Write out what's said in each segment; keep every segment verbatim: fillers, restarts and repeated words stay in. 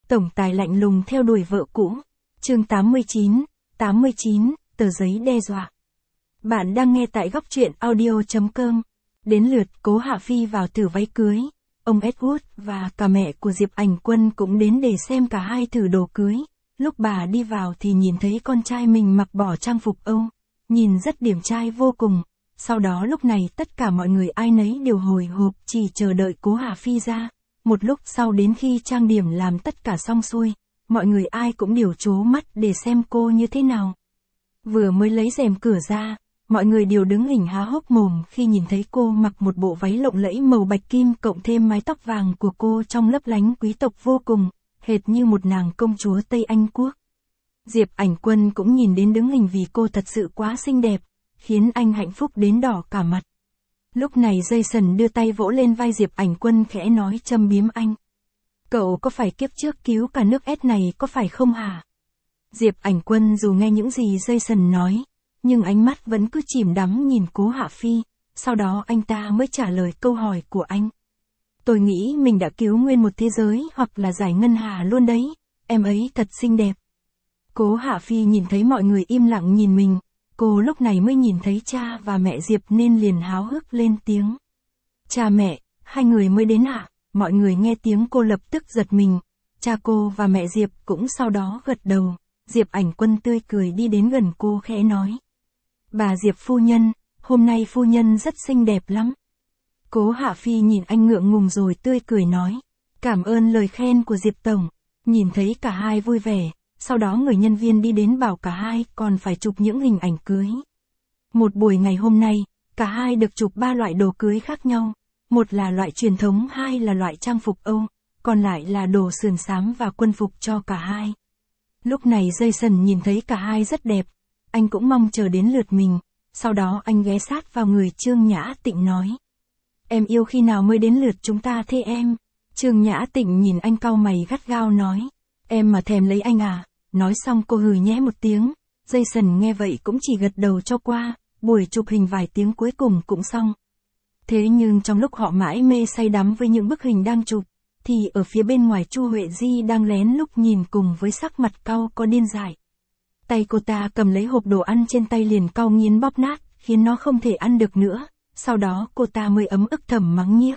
Tổng tài lạnh lùng theo đuổi vợ cũ. Chương tám mươi chín, tám mươi chín, tờ giấy đe dọa. Bạn đang nghe tại góc truyện audio chấm com. Đến lượt Cố Hạ Phi vào thử váy cưới. Ông Edward và cả mẹ của Diệp Ảnh Quân cũng đến để xem cả hai thử đồ cưới. Lúc bà đi vào thì nhìn thấy con trai mình mặc bỏ trang phục Âu. Nhìn rất điển trai vô cùng. Sau đó lúc này tất cả mọi người ai nấy đều hồi hộp chỉ chờ đợi Cố Hạ Phi ra. Một lúc sau đến khi trang điểm làm tất cả xong xuôi, mọi người ai cũng đều trố mắt để xem cô như thế nào. Vừa mới lấy rèm cửa ra, mọi người đều đứng hình há hốc mồm khi nhìn thấy cô mặc một bộ váy lộng lẫy màu bạch kim cộng thêm mái tóc vàng của cô trông lấp lánh quý tộc vô cùng, hệt như một nàng công chúa Tây Anh Quốc. Diệp Ảnh Quân cũng nhìn đến đứng hình vì cô thật sự quá xinh đẹp, khiến anh hạnh phúc đến đỏ cả mặt. Lúc này Jason đưa tay vỗ lên vai Diệp Ảnh Quân khẽ nói châm biếm anh. Cậu có phải kiếp trước cứu cả nước S này có phải không hả? Diệp Ảnh Quân dù nghe những gì Jason nói, nhưng ánh mắt vẫn cứ chìm đắm nhìn Cố Hạ Phi, sau đó anh ta mới trả lời câu hỏi của anh. Tôi nghĩ mình đã cứu nguyên một thế giới hoặc là giải ngân hà luôn đấy, em ấy thật xinh đẹp. Cố Hạ Phi nhìn thấy mọi người im lặng nhìn mình. Cô lúc này mới nhìn thấy cha và mẹ Diệp nên liền háo hức lên tiếng. Cha mẹ, hai người mới đến ạ? Mọi người nghe tiếng cô lập tức giật mình. Cha cô và mẹ Diệp cũng sau đó gật đầu. Diệp Ảnh Quân tươi cười đi đến gần cô khẽ nói. Bà Diệp phu nhân, hôm nay phu nhân rất xinh đẹp lắm. Cố Hạ Phi nhìn anh ngượng ngùng rồi tươi cười nói. Cảm ơn lời khen của Diệp Tổng. Nhìn thấy cả hai vui vẻ. Sau đó người nhân viên đi đến bảo cả hai còn phải chụp những hình ảnh cưới. Một buổi ngày hôm nay, cả hai được chụp ba loại đồ cưới khác nhau. Một là loại truyền thống, hai là loại trang phục Âu, còn lại là đồ sườn xám và quân phục cho cả hai. Lúc này Jason nhìn thấy cả hai rất đẹp, anh cũng mong chờ đến lượt mình, sau đó anh ghé sát vào người Trương Nhã Tịnh nói. Em yêu khi nào mới đến lượt chúng ta thế em? Trương Nhã Tịnh nhìn anh cau mày gắt gao nói. Em mà thèm lấy anh à? Nói xong cô hừ nhẽ một tiếng, Jason nghe vậy cũng chỉ gật đầu cho qua, buổi chụp hình vài tiếng cuối cùng cũng xong. Thế nhưng trong lúc họ mãi mê say đắm với những bức hình đang chụp, thì ở phía bên ngoài Chu Huệ Di đang lén lúc nhìn cùng với sắc mặt cau có điên dại. Tay cô ta cầm lấy hộp đồ ăn trên tay liền cau nghiến bóp nát, khiến nó không thể ăn được nữa, sau đó cô ta mới ấm ức thầm mắng nhiếc.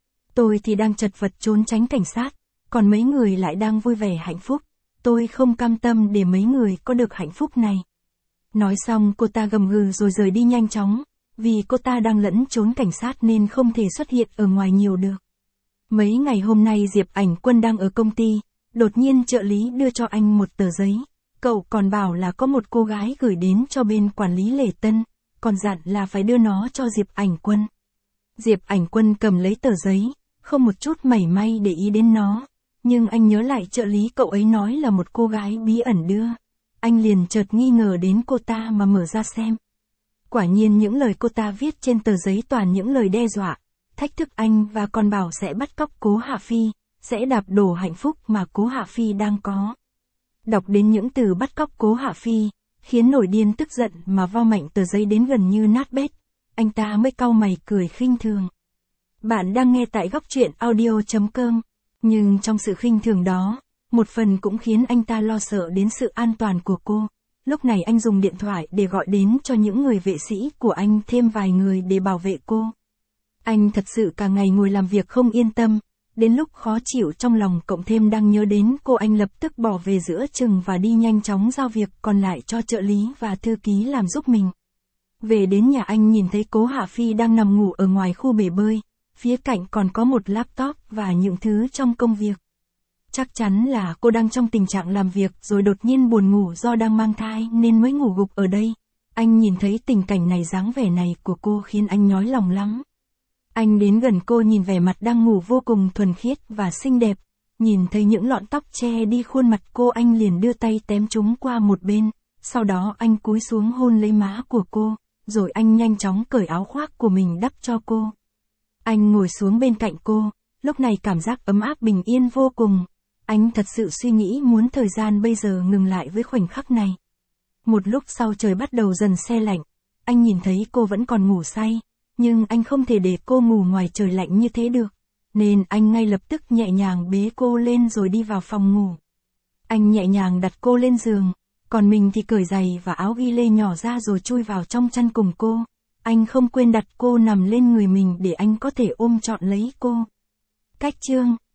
Tôi thì đang chật vật trốn tránh cảnh sát, còn mấy người lại đang vui vẻ hạnh phúc. Tôi không cam tâm để mấy người có được hạnh phúc này. Nói xong cô ta gầm gừ rồi rời đi nhanh chóng, vì cô ta đang lẫn trốn cảnh sát nên không thể xuất hiện ở ngoài nhiều được. Mấy ngày hôm nay Diệp Ảnh Quân đang ở công ty, đột nhiên trợ lý đưa cho anh một tờ giấy. Cậu còn bảo là có một cô gái gửi đến cho bên quản lý lễ tân, còn dặn là phải đưa nó cho Diệp Ảnh Quân. Diệp Ảnh Quân cầm lấy tờ giấy, không một chút mảy may để ý đến nó. Nhưng anh nhớ lại trợ lý cậu ấy nói là một cô gái bí ẩn đưa. Anh liền chợt nghi ngờ đến cô ta mà mở ra xem. Quả nhiên những lời cô ta viết trên tờ giấy toàn những lời đe dọa, thách thức anh và còn bảo sẽ bắt cóc Cố Hạ Phi, sẽ đạp đổ hạnh phúc mà Cố Hạ Phi đang có. Đọc đến những từ bắt cóc Cố Hạ Phi, khiến nổi điên tức giận mà vo mạnh tờ giấy đến gần như nát bét. Anh ta mới cau mày cười khinh thường. Bạn đang nghe tại góc truyện audio chấm com. Nhưng trong sự khinh thường đó, một phần cũng khiến anh ta lo sợ đến sự an toàn của cô. Lúc này anh dùng điện thoại để gọi đến cho những người vệ sĩ của anh thêm vài người để bảo vệ cô. Anh thật sự cả ngày ngồi làm việc không yên tâm, đến lúc khó chịu trong lòng cộng thêm đang nhớ đến cô anh lập tức bỏ về giữa chừng và đi nhanh chóng giao việc còn lại cho trợ lý và thư ký làm giúp mình. Về đến nhà anh nhìn thấy Cố Hạ Phi đang nằm ngủ ở ngoài khu bể bơi. Phía cạnh còn có một laptop và những thứ trong công việc. Chắc chắn là cô đang trong tình trạng làm việc rồi đột nhiên buồn ngủ do đang mang thai nên mới ngủ gục ở đây. Anh nhìn thấy tình cảnh này dáng vẻ này của cô khiến anh nhói lòng lắm. Anh đến gần cô nhìn vẻ mặt đang ngủ vô cùng thuần khiết và xinh đẹp. Nhìn thấy những lọn tóc che đi khuôn mặt cô anh liền đưa tay tém chúng qua một bên. Sau đó anh cúi xuống hôn lấy má của cô, rồi anh nhanh chóng cởi áo khoác của mình đắp cho cô. Anh ngồi xuống bên cạnh cô, lúc này cảm giác ấm áp bình yên vô cùng. Anh thật sự suy nghĩ muốn thời gian bây giờ ngừng lại với khoảnh khắc này. Một lúc sau trời bắt đầu dần se lạnh, anh nhìn thấy cô vẫn còn ngủ say, nhưng anh không thể để cô ngủ ngoài trời lạnh như thế được. nên anh ngay lập tức nhẹ nhàng bế cô lên rồi đi vào phòng ngủ. Anh nhẹ nhàng đặt cô lên giường, còn mình thì cởi giày và áo ghi lê nhỏ ra rồi chui vào trong chăn cùng cô. Anh không quên đặt cô nằm lên người mình để anh có thể ôm trọn lấy cô. Cách chương